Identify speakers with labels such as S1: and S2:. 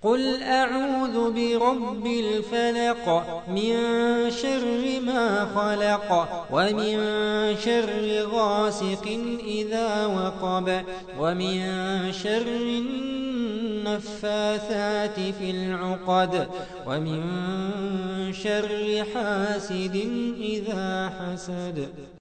S1: قل أعوذ برب الفلق من شر ما خلق ومن شر غاسق إذا وقب ومن شر النفاثات في العقد ومن شر حاسد إذا حسد.